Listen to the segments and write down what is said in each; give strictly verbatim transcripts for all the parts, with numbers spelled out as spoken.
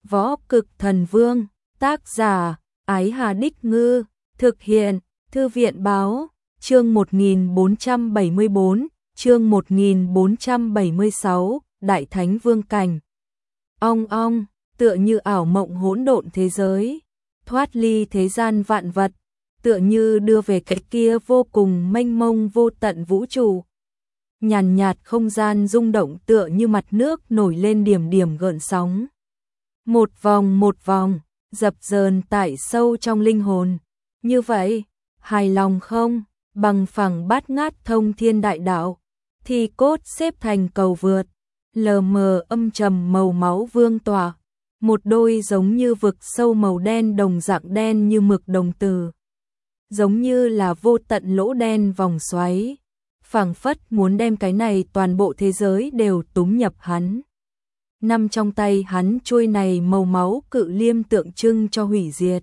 Võ Cực Thần Vương, tác giả, Ái Hà Đích Ngư, thực hiện, Thư viện Báo, chương một nghìn bốn trăm bảy mươi bốn, chương một nghìn bốn trăm bảy mươi sáu, Đại Thánh Vương Cảnh. Ong ong, tựa như ảo mộng hỗn độn thế giới, thoát ly thế gian vạn vật, tựa như đưa về cái kia vô cùng mênh mông vô tận vũ trụ. Nhàn nhạt không gian rung động tựa như mặt nước nổi lên điểm điểm gợn sóng. Một vòng một vòng, dập dờn tại sâu trong linh hồn. Như vậy, hài lòng không? Bằng phẳng bát ngát thông thiên đại đạo, thì cốt xếp thành cầu vượt, lờ mờ âm trầm màu máu vương tỏa, một đôi giống như vực sâu màu đen đồng dạng đen như mực đồng tử, giống như là vô tận lỗ đen vòng xoáy, phảng phất muốn đem cái này toàn bộ thế giới đều túm nhập hắn. Nằm trong tay hắn chuôi này màu máu cự liêm tượng trưng cho hủy diệt,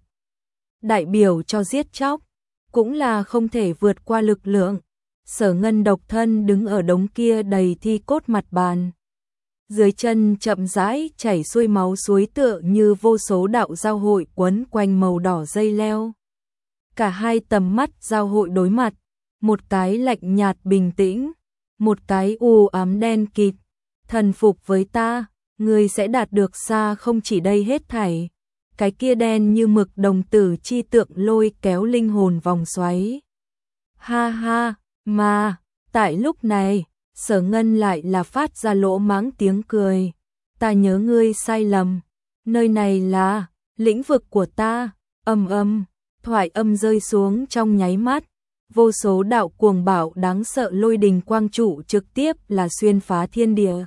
đại biểu cho giết chóc, cũng là không thể vượt qua lực lượng. Sở Ngân độc thân đứng ở đống kia đầy thi cốt mặt bàn. Dưới chân chậm rãi chảy xuôi máu suối tựa như vô số đạo giao hội quấn quanh màu đỏ dây leo. Cả hai tầm mắt giao hội đối mặt, một cái lạnh nhạt bình tĩnh, một cái u ám đen kịt. Thần phục với ta, ngươi sẽ đạt được xa không chỉ đây hết thảy. Cái kia đen như mực đồng tử chi tượng lôi kéo linh hồn vòng xoáy. Ha ha, mà, tại lúc này, Sở Ngân lại là phát ra lỗ mãng tiếng cười. Ta nhớ ngươi sai lầm, nơi này là lĩnh vực của ta. Âm âm, thoại âm rơi xuống trong nháy mắt, vô số đạo cuồng bạo đáng sợ lôi đình quang trụ trực tiếp là xuyên phá thiên địa.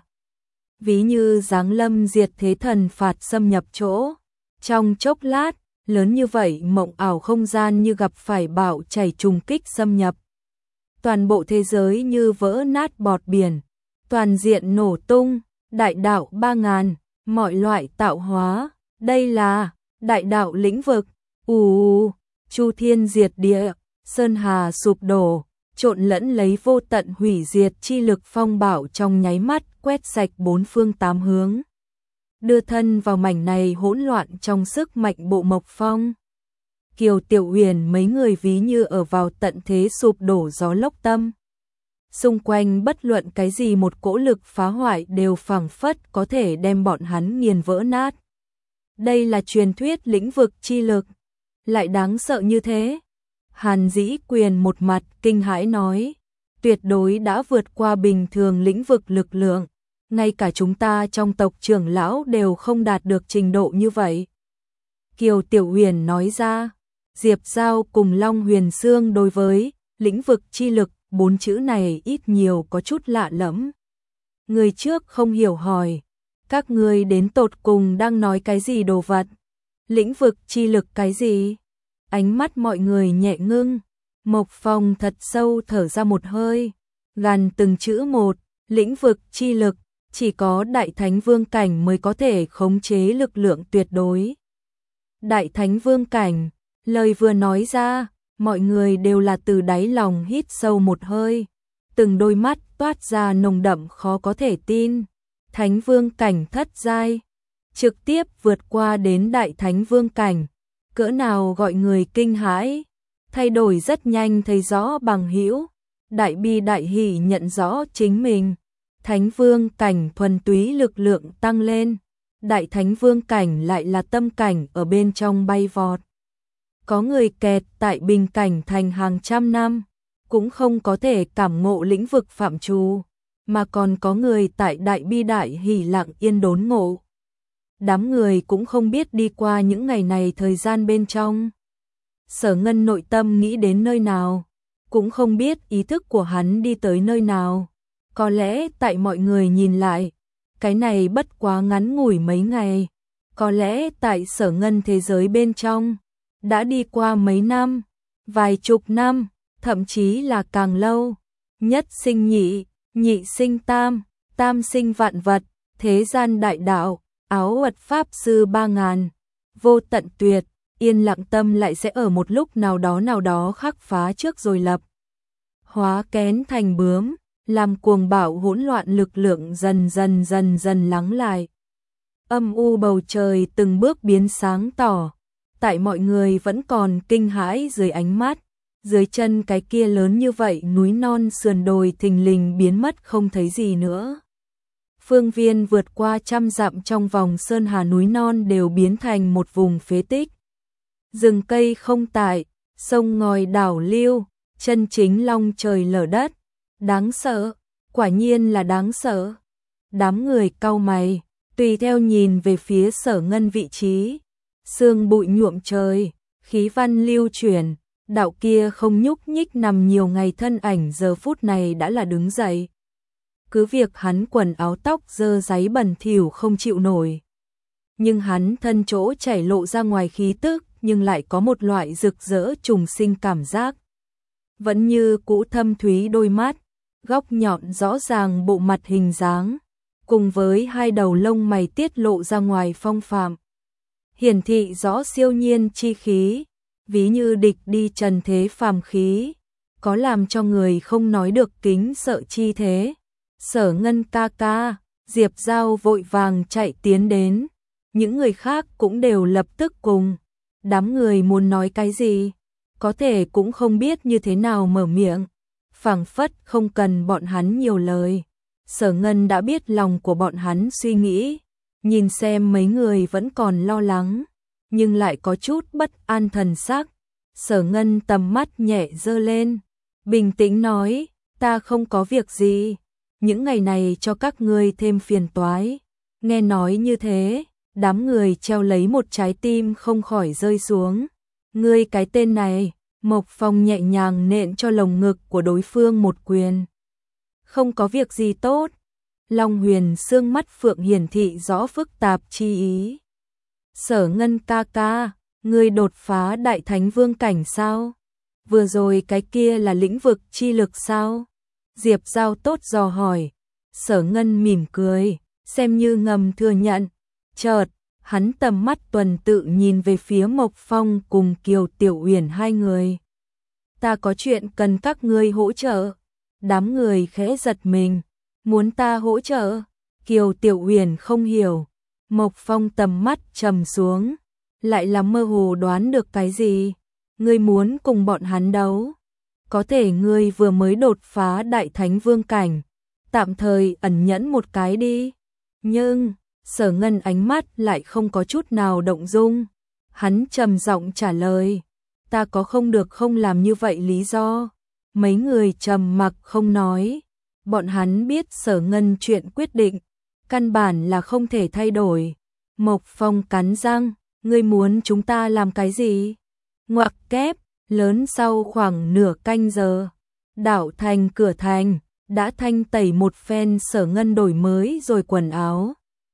Ví như giáng lâm diệt thế thần phạt xâm nhập chỗ. Trong chốc lát, lớn như vậy mộng ảo không gian như gặp phải bão chảy trùng kích xâm nhập. Toàn bộ thế giới như vỡ nát bọt biển, toàn diện nổ tung, đại đạo ba ngàn, mọi loại tạo hóa, đây là đại đạo lĩnh vực. Ù, chu thiên diệt địa, sơn hà sụp đổ, trộn lẫn lấy vô tận hủy diệt chi lực phong bạo trong nháy mắt quét sạch bốn phương tám hướng. Đưa thân vào mảnh này hỗn loạn trong sức mạnh bộ mộc phong. Kiều Tiểu Huyền mấy người ví như ở vào tận thế sụp đổ gió lốc tâm. Xung quanh bất luận cái gì một cỗ lực phá hoại đều phảng phất có thể đem bọn hắn nghiền vỡ nát. Đây là truyền thuyết lĩnh vực chi lực, lại đáng sợ như thế. Hàn Dĩ Quyền một mặt kinh hãi nói, tuyệt đối đã vượt qua bình thường lĩnh vực lực lượng. Ngay cả chúng ta trong tộc trưởng lão đều không đạt được trình độ như vậy. Kiều Tiểu Huyền nói ra, Diệp Giao cùng Long Huyền Sương đối với lĩnh vực chi lực bốn chữ này ít nhiều có chút lạ lẫm. Người trước không hiểu hỏi, các ngươi đến tột cùng đang nói cái gì đồ vật? Lĩnh vực chi lực cái gì? Ánh mắt mọi người nhẹ ngưng, Mộc Phong thật sâu thở ra một hơi, gằn từng chữ một, lĩnh vực chi lực. Chỉ có Đại Thánh Vương Cảnh mới có thể khống chế lực lượng tuyệt đối. Đại Thánh Vương Cảnh, lời vừa nói ra, mọi người đều là từ đáy lòng hít sâu một hơi, từng đôi mắt toát ra nồng đậm khó có thể tin. Thánh Vương Cảnh thất giai, trực tiếp vượt qua đến Đại Thánh Vương Cảnh, cỡ nào gọi người kinh hãi. Thay đổi rất nhanh thấy rõ bằng hữu, đại bi đại hỉ nhận rõ chính mình. Thánh Vương Cảnh thuần túy lực lượng tăng lên, Đại Thánh Vương Cảnh lại là tâm cảnh ở bên trong bay vọt. Có người kẹt tại bình cảnh thành hàng trăm năm, cũng không có thể cảm ngộ lĩnh vực phạm trù, mà còn có người tại đại bi đại hỉ lặng yên đốn ngộ. Đám người cũng không biết đi qua những ngày này thời gian bên trong. Sở Ngân nội tâm nghĩ đến nơi nào, cũng không biết ý thức của hắn đi tới nơi nào. Có lẽ tại mọi người nhìn lại, cái này bất quá ngắn ngủi mấy ngày. Có lẽ tại Sở Ngân thế giới bên trong, đã đi qua mấy năm, vài chục năm, thậm chí là càng lâu. Nhất sinh nhị, nhị sinh tam, tam sinh vạn vật, thế gian đại đạo, áo uật pháp sư ba ngàn, vô tận tuyệt, yên lặng tâm lại sẽ ở một lúc nào đó nào đó khắc phá trước rồi lập. Hóa kén thành bướm. Làm cuồng bạo hỗn loạn lực lượng dần dần dần dần lắng lại. Âm u bầu trời từng bước biến sáng tỏ, tại mọi người vẫn còn kinh hãi dưới ánh mắt, dưới chân cái kia lớn như vậy núi non sườn đồi thình lình biến mất không thấy gì nữa. Phương viên vượt qua trăm dặm trong vòng sơn hà núi non đều biến thành một vùng phế tích. Rừng cây không tại, sông ngòi đảo lưu, chân chính long trời lở đất. Đáng sợ, quả nhiên là đáng sợ. Đám người cau mày, tùy theo nhìn về phía Sở Ngân vị trí. Sương bụi nhuộm trời, khí văn lưu chuyển, đạo kia không nhúc nhích nằm nhiều ngày thân ảnh giờ phút này đã là đứng dậy. Cứ việc hắn quần áo tóc dơ dáy bẩn thỉu không chịu nổi. Nhưng hắn thân chỗ chảy lộ ra ngoài khí tức, nhưng lại có một loại rực rỡ trùng sinh cảm giác. Vẫn như cũ thâm thúy đôi mắt, góc nhọn rõ ràng bộ mặt hình dáng, cùng với hai đầu lông mày tiết lộ ra ngoài phong phạm. Hiển thị rõ siêu nhiên chi khí, ví như địch đi trần thế phàm khí, có làm cho người không nói được kính sợ chi thế. Sở Ngân ca ca, Diệp Giao vội vàng chạy tiến đến, những người khác cũng đều lập tức cùng. Đám người muốn nói cái gì, có thể cũng không biết như thế nào mở miệng, phảng phất không cần bọn hắn nhiều lời. Sở Ngân đã biết lòng của bọn hắn suy nghĩ, nhìn xem mấy người vẫn còn lo lắng, nhưng lại có chút bất an thần sắc. Sở Ngân tầm mắt nhẹ giơ lên, bình tĩnh nói, ta không có việc gì, những ngày này cho các ngươi thêm phiền toái. Nghe nói như thế, đám người treo lấy một trái tim không khỏi rơi xuống. Ngươi cái tên này, Mộc Phong nhẹ nhàng nện cho lồng ngực của đối phương một quyền. Không có việc gì tốt. Long Huyền sương mắt phượng hiển thị rõ phức tạp chi ý. Sở Ngân ca ca, ngươi đột phá đại thánh vương cảnh sao? Vừa rồi cái kia là lĩnh vực chi lực sao? Diệp Giao tốt dò hỏi. Sở Ngân mỉm cười, xem như ngầm thừa nhận. Chợt, hắn tầm mắt tuần tự nhìn về phía Mộc Phong cùng Kiều Tiểu Uyển hai người. Ta có chuyện cần các ngươi hỗ trợ. Đám người khẽ giật mình, muốn ta hỗ trợ? Kiều Tiểu Uyển không hiểu. Mộc Phong tầm mắt trầm xuống, lại là mơ hồ đoán được cái gì. Ngươi muốn cùng bọn hắn đấu? Có thể ngươi vừa mới đột phá đại thánh vương cảnh, tạm thời ẩn nhẫn một cái đi. Nhưng Sở Ngân ánh mắt lại không có chút nào động dung. Hắn trầm giọng trả lời, ta có không được không làm như vậy lý do. Mấy người trầm mặc không nói. Bọn hắn biết Sở Ngân chuyện quyết định, căn bản là không thể thay đổi. Mộc Phong cắn răng, ngươi muốn chúng ta làm cái gì? Ngoặc kép, lớn sau khoảng nửa canh giờ. Đảo thành cửa thành, đã thanh tẩy một phen. Sở Ngân đổi mới rồi quần áo,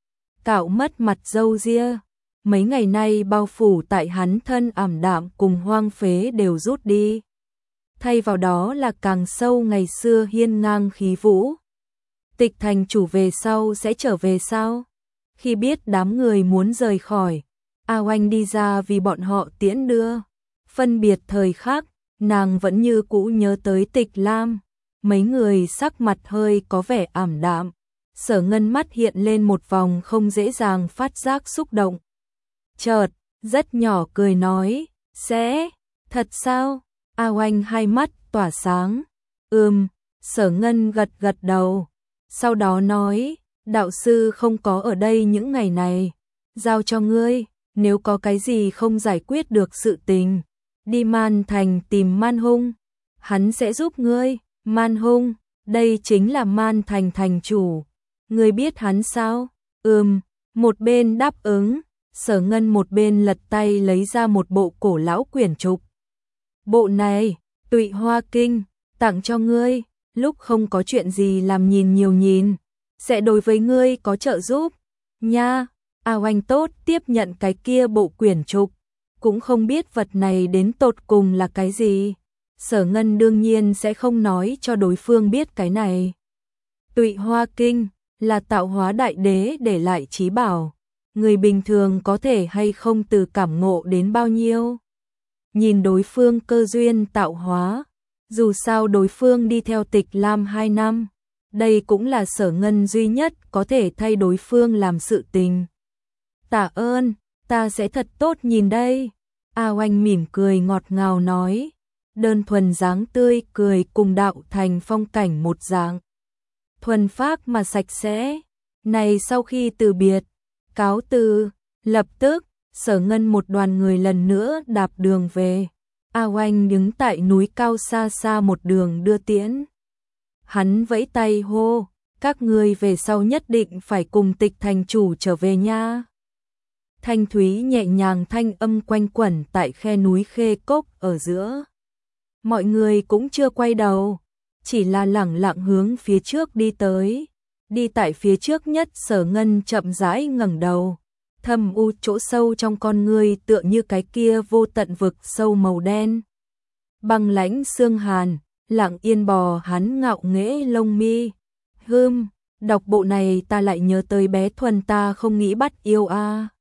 cạo mất mặt râu ria. Mấy ngày nay bao phủ tại hắn thân ảm đạm cùng hoang phế đều rút đi. Thay vào đó là càng sâu ngày xưa hiên ngang khí vũ. Tịch thành chủ về sau sẽ trở về sao? Khi biết đám người muốn rời khỏi, A Oanh đi ra vì bọn họ tiễn đưa. Phân biệt thời khắc, nàng vẫn như cũ nhớ tới Tịch Lam. Mấy người sắc mặt hơi có vẻ ảm đạm. Sở Ngân mắt hiện lên một vòng không dễ dàng phát giác xúc động. Chợt, rất nhỏ cười nói, sẽ, thật sao? A Oanh hai mắt tỏa sáng. Ừm, Sở Ngân gật gật đầu. Sau đó nói, đạo sư không có ở đây những ngày này. Giao cho ngươi, nếu có cái gì không giải quyết được sự tình, đi Man Thành tìm Man Hung. Hắn sẽ giúp ngươi. Man Hung, đây chính là Man Thành thành chủ. Ngươi biết hắn sao? Ừm, một bên đáp ứng. Sở Ngân một bên lật tay lấy ra một bộ cổ lão quyển trục. Bộ này, Tụy Hoa Kinh, tặng cho ngươi, lúc không có chuyện gì làm nhìn nhiều nhìn, sẽ đối với ngươi có trợ giúp. Nha, A Oanh tốt tiếp nhận cái kia bộ quyển trục, cũng không biết vật này đến tột cùng là cái gì. Sở Ngân đương nhiên sẽ không nói cho đối phương biết cái này. Tụy Hoa Kinh là tạo hóa đại đế để lại chí bảo. Người bình thường có thể hay không từ cảm ngộ đến bao nhiêu. Nhìn đối phương cơ duyên tạo hóa, dù sao đối phương đi theo Tịch Lam hai năm, đây cũng là Sở Ngân duy nhất có thể thay đối phương làm sự tình. Tạ ơn, ta sẽ thật tốt nhìn đây. A Oanh mỉm cười ngọt ngào nói, đơn thuần dáng tươi cười cùng đạo thành phong cảnh một dạng. Thuần phác mà sạch sẽ. Này sau khi từ biệt, cáo từ, lập tức, Sở Ngân một đoàn người lần nữa đạp đường về. A Oanh đứng tại núi cao xa xa một đường đưa tiễn. Hắn vẫy tay hô, các ngươi về sau nhất định phải cùng Tịch thành chủ trở về nha. Thanh thúy nhẹ nhàng thanh âm quanh quẩn tại khe núi Khê Cốc ở giữa. Mọi người cũng chưa quay đầu, chỉ là lẳng lặng hướng phía trước đi tới. Đi tại phía trước nhất Sở Ngân chậm rãi ngẩng đầu, thâm u chỗ sâu trong con người tựa như cái kia vô tận vực sâu màu đen. Băng lãnh xương hàn, lặng yên bò hắn ngạo nghễ lông mi. Hưm, đọc bộ này ta lại nhớ tới bé Thuần ta không nghĩ bắt yêu a.